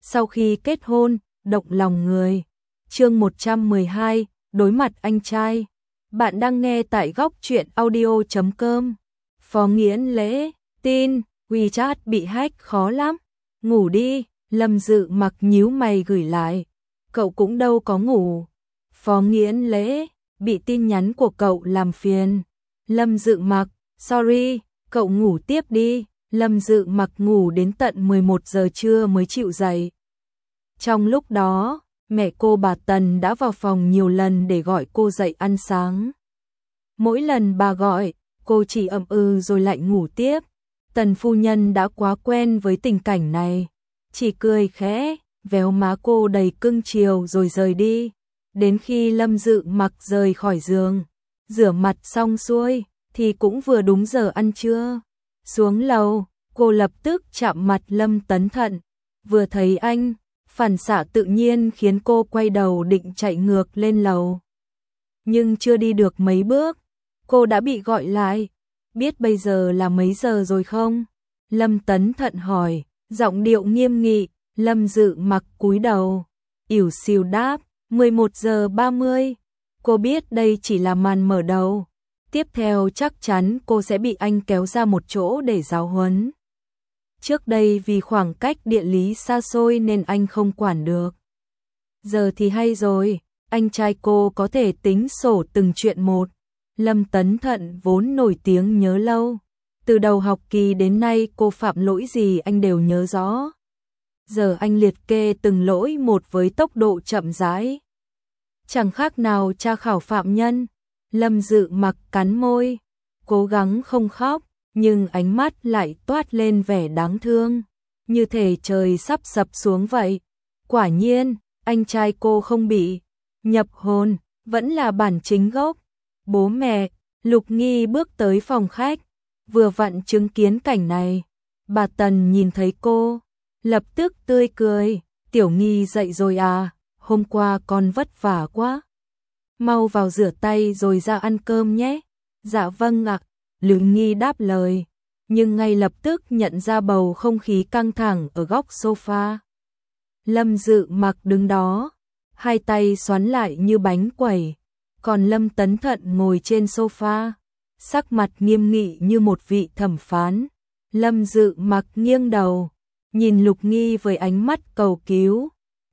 sau khi kết hôn, động lòng người. Chương 112, đối mặt anh trai. Bạn đang nghe tại góc truyện audio.com. Phó Nghiễn Lễ, tin, WeChat bị hack khó lắm. Ngủ đi, Lâm Dự Mặc nhíu mày gửi lại. Cậu cũng đâu có ngủ. Phó Nghiễn Lễ, bị tin nhắn của cậu làm phiền. Lâm Dự Mặc, sorry, cậu ngủ tiếp đi. Lâm Dự Mặc ngủ đến tận 11 giờ trưa mới chịu dậy. Trong lúc đó, mẹ cô bà Tần đã vào phòng nhiều lần để gọi cô dậy ăn sáng. Mỗi lần bà gọi, cô chỉ ậm ừ rồi lại ngủ tiếp. Tần phu nhân đã quá quen với tình cảnh này, chỉ cười khẽ, véo má cô đầy cưng chiều rồi rời đi. Đến khi Lâm Dự Mặc rời khỏi giường, rửa mặt xong xuôi, thì cũng vừa đúng giờ ăn trưa. Xuống lầu, cô lập tức chạm mặt Lâm Tấn Thận. Vừa thấy anh, phản xạ tự nhiên khiến cô quay đầu định chạy ngược lên lầu. Nhưng chưa đi được mấy bước, cô đã bị gọi lại. Biết bây giờ là mấy giờ rồi không? Lâm Tấn Thận hỏi, giọng điệu nghiêm nghị. Lâm Dự Mặc cúi đầu, ỉu xìu đáp, 11 giờ 30. Cô biết đây chỉ là màn mở đầu. Tiếp theo chắc chắn cô sẽ bị anh kéo ra một chỗ để giáo huấn. Trước đây vì khoảng cách địa lý xa xôi nên anh không quản được. Giờ thì hay rồi, anh trai cô có thể tính sổ từng chuyện một. Lâm Tấn Thận vốn nổi tiếng nhớ lâu. Từ đầu học kỳ đến nay cô phạm lỗi gì anh đều nhớ rõ. Giờ anh liệt kê từng lỗi một với tốc độ chậm rãi. Chẳng khác nào tra khảo phạm nhân. Lâm Dự Mặc cắn môi, cố gắng không khóc, nhưng ánh mắt lại toát lên vẻ đáng thương, như thể trời sắp sập xuống vậy. Quả nhiên, anh trai cô không bị nhập hồn, vẫn là bản chính gốc. Bố mẹ, Lục Nghi bước tới phòng khách, vừa vặn chứng kiến cảnh này. Bà Tần nhìn thấy cô, lập tức tươi cười, Tiểu Nghi dậy rồi à, hôm qua con vất vả quá. Mau vào rửa tay rồi ra ăn cơm nhé. Dạ vâng ạ, Lục Nghi đáp lời, nhưng ngay lập tức nhận ra bầu không khí căng thẳng ở góc sofa. Lâm Dự Mặc đứng đó, hai tay xoắn lại như bánh quẩy, còn Lâm Tấn Thận ngồi trên sofa, sắc mặt nghiêm nghị như một vị thẩm phán. Lâm Dự Mặc nghiêng đầu, nhìn Lục Nghi với ánh mắt cầu cứu.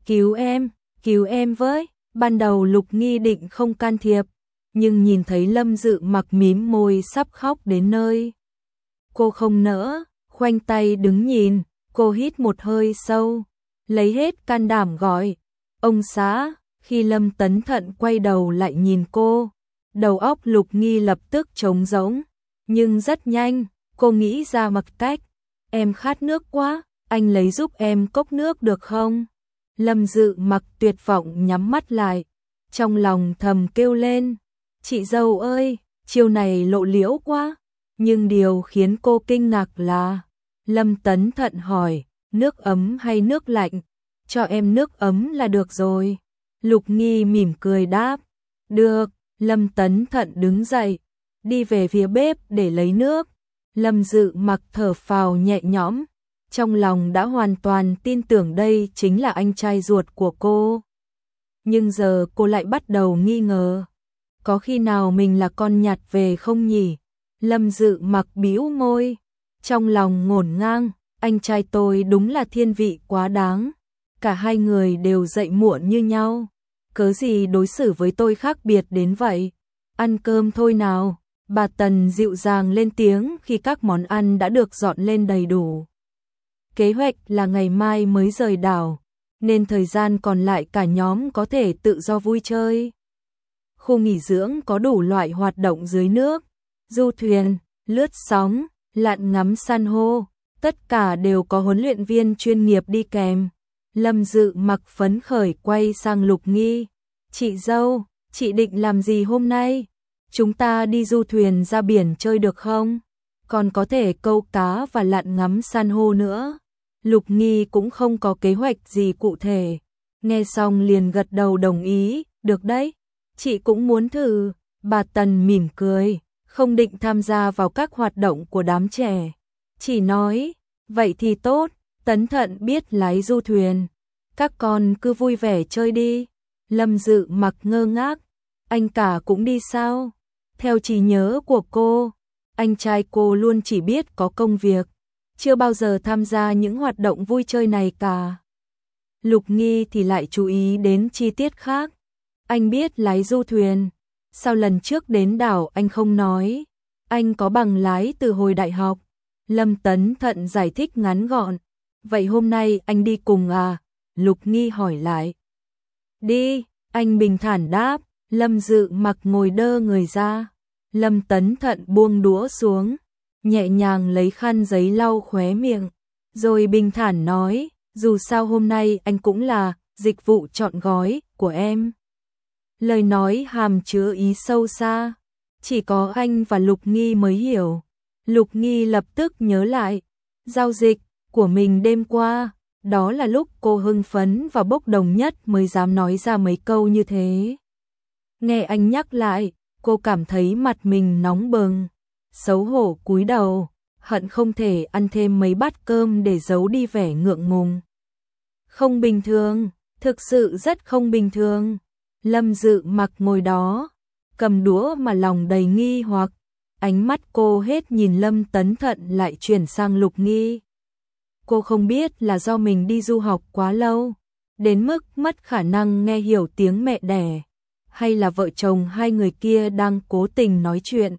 Cứu em với. Ban đầu Lục Nghi định không can thiệp, nhưng nhìn thấy Lâm Dự Mặc mím môi sắp khóc đến nơi. Cô không nỡ, khoanh tay đứng nhìn. Cô hít một hơi sâu, lấy hết can đảm gọi, ông xã. Khi Lâm Tấn Thận quay đầu lại nhìn cô, đầu óc Lục Nghi lập tức trống rỗng. Nhưng rất nhanh, cô nghĩ ra một cách. Em khát nước quá, anh lấy giúp em cốc nước được không? Lâm Dự Mặc tuyệt vọng nhắm mắt lại, trong lòng thầm kêu lên, chị dâu ơi, chiêu này lộ liễu quá. Nhưng điều khiến cô kinh ngạc là, Lâm Tấn Thận hỏi, nước ấm hay nước lạnh? Cho em nước ấm là được rồi. Lục Nghi mỉm cười đáp, được. Lâm Tấn Thận đứng dậy, đi về phía bếp để lấy nước. Lâm Dự Mặc thở phào nhẹ nhõm, trong lòng đã hoàn toàn tin tưởng đây chính là anh trai ruột của cô. Nhưng giờ cô lại bắt đầu nghi ngờ, có khi nào mình là con nhặt về không nhỉ? Lâm Dự Mặc bĩu môi, trong lòng ngổn ngang, anh trai tôi đúng là thiên vị quá đáng. Cả hai người đều dậy muộn như nhau, cớ gì đối xử với tôi khác biệt đến vậy? Ăn cơm thôi nào. Bà Tần dịu dàng lên tiếng khi các món ăn đã được dọn lên đầy đủ. Kế hoạch là ngày mai mới rời đảo, nên thời gian còn lại cả nhóm có thể tự do vui chơi. Khu nghỉ dưỡng có đủ loại hoạt động dưới nước, du thuyền, lướt sóng, lặn ngắm san hô, tất cả đều có huấn luyện viên chuyên nghiệp đi kèm. Lâm Dự Mặc phấn khởi quay sang Lục Nghi, chị dâu, chị định làm gì hôm nay? Chúng ta đi du thuyền ra biển chơi được không? Còn có thể câu cá và lặn ngắm san hô nữa. Lục Nghi cũng không có kế hoạch gì cụ thể, nghe xong liền gật đầu đồng ý, được đấy, chị cũng muốn thử. Bà Tần mỉm cười, không định tham gia vào các hoạt động của đám trẻ, chỉ nói, vậy thì tốt. Tấn Thận biết lái du thuyền, Các con cứ vui vẻ chơi đi. Lâm Dự Mặc ngơ ngác, anh cả cũng đi sao? Theo trí nhớ của cô, anh trai cô luôn chỉ biết có công việc, chưa bao giờ tham gia những hoạt động vui chơi này cả. Lục Nghi thì lại chú ý đến chi tiết khác. Anh biết lái du thuyền, sao lần trước đến đảo anh không nói? Anh có bằng lái từ hồi đại học. Lâm Tấn Thận giải thích ngắn gọn. Vậy hôm nay anh đi cùng à? Lục Nghi hỏi lại. Đi, anh bình thản đáp. Lâm Dự Mặc ngồi đơ người ra. Lâm Tấn Thận buông đũa xuống, nhẹ nhàng lấy khăn giấy lau khóe miệng, rồi bình thản nói, dù sao hôm nay anh cũng là dịch vụ trọn gói của em. Lời nói hàm chứa ý sâu xa, chỉ có anh và Lục Nghi mới hiểu. Lục Nghi lập tức nhớ lại giao dịch của mình đêm qua, đó là lúc cô hưng phấn và bốc đồng nhất mới dám nói ra mấy câu như thế. Nghe anh nhắc lại, cô cảm thấy mặt mình nóng bừng, xấu hổ cúi đầu, hận không thể ăn thêm mấy bát cơm để giấu đi vẻ ngượng ngùng. Không bình thường, thực sự rất không bình thường. Lâm Dự Mặc ngồi đó, cầm đũa mà lòng đầy nghi hoặc, ánh mắt cô hết nhìn Lâm Tấn Thận lại chuyển sang Lục Nghi. Cô không biết là do mình đi du học quá lâu, đến mức mất khả năng nghe hiểu tiếng mẹ đẻ, hay là vợ chồng hai người kia đang cố tình nói chuyện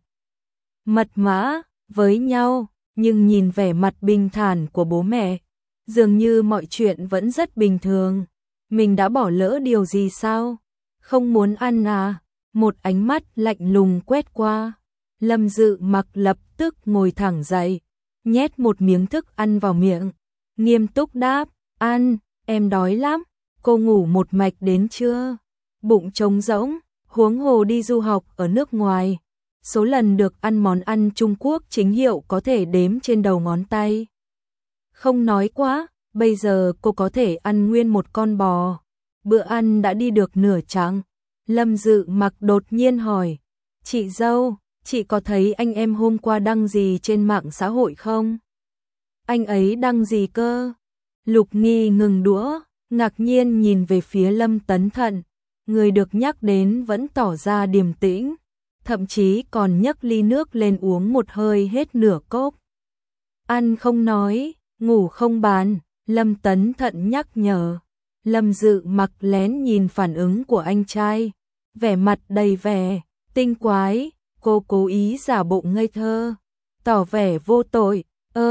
mật mã với nhau, nhưng nhìn vẻ mặt bình thản của bố mẹ, dường như mọi chuyện vẫn rất bình thường. Mình đã bỏ lỡ điều gì sao? Không muốn ăn à? Một ánh mắt lạnh lùng quét qua. Lâm Dự Mặc lập tức ngồi thẳng dậy, nhét một miếng thức ăn vào miệng, nghiêm túc đáp, ăn, em đói lắm. Cô ngủ một mạch đến trưa, bụng trống rỗng, huống hồ đi du học ở nước ngoài. Số lần được ăn món ăn Trung Quốc chính hiệu có thể đếm trên đầu ngón tay. Không nói quá, bây giờ cô có thể ăn nguyên một con bò. Bữa ăn đã đi được nửa chặng. Lâm Dự Mặc đột nhiên hỏi, chị dâu, chị có thấy anh em hôm qua đăng gì trên mạng xã hội không? Anh ấy đăng gì cơ? Lục Nghi ngừng đũa, ngạc nhiên nhìn về phía Lâm Tấn Thận. Người được nhắc đến vẫn tỏ ra điềm tĩnh, thậm chí còn nhấc ly nước lên uống một hơi hết nửa cốc. Ăn không nói, ngủ không bàn, Lâm Tấn Thận nhắc nhở. Lâm Dự Mặc lén nhìn phản ứng của anh trai, vẻ mặt đầy vẻ tinh quái. Cô cố ý giả bộ ngây thơ, tỏ vẻ vô tội.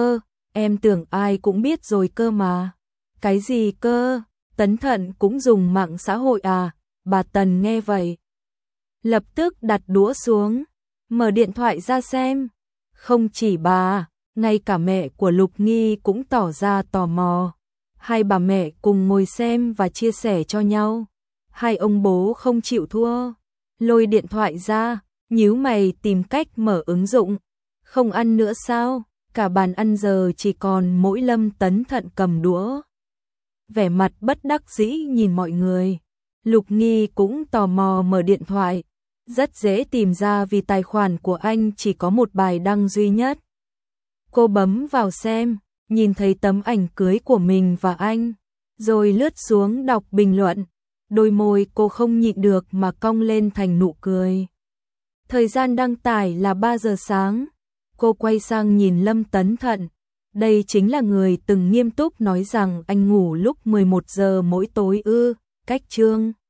Em tưởng ai cũng biết rồi cơ mà. Cái gì cơ? Tấn Thận cũng dùng mạng xã hội à? Bà Tần nghe vậy, lập tức đặt đũa xuống, mở điện thoại ra xem. Không chỉ bà, ngay cả mẹ của Lục Nghi cũng tỏ ra tò mò. Hai bà mẹ cùng ngồi xem và chia sẻ cho nhau. Hai ông bố không chịu thua, lôi điện thoại ra, nhíu mày tìm cách mở ứng dụng. Không ăn nữa sao? Cả bàn ăn giờ chỉ còn mỗi Lâm Tấn Thận cầm đũa, vẻ mặt bất đắc dĩ nhìn mọi người. Lục Nghi cũng tò mò mở điện thoại, rất dễ tìm ra vì tài khoản của anh chỉ có một bài đăng duy nhất. Cô bấm vào xem, nhìn thấy tấm ảnh cưới của mình và anh, rồi lướt xuống đọc bình luận. Đôi môi cô không nhịn được mà cong lên thành nụ cười. Thời gian đăng tải là 3 giờ sáng. Cô quay sang nhìn Lâm Tấn Thận. Đây chính là người từng nghiêm túc nói rằng anh ngủ lúc 11 giờ mỗi tối ư? Cách chương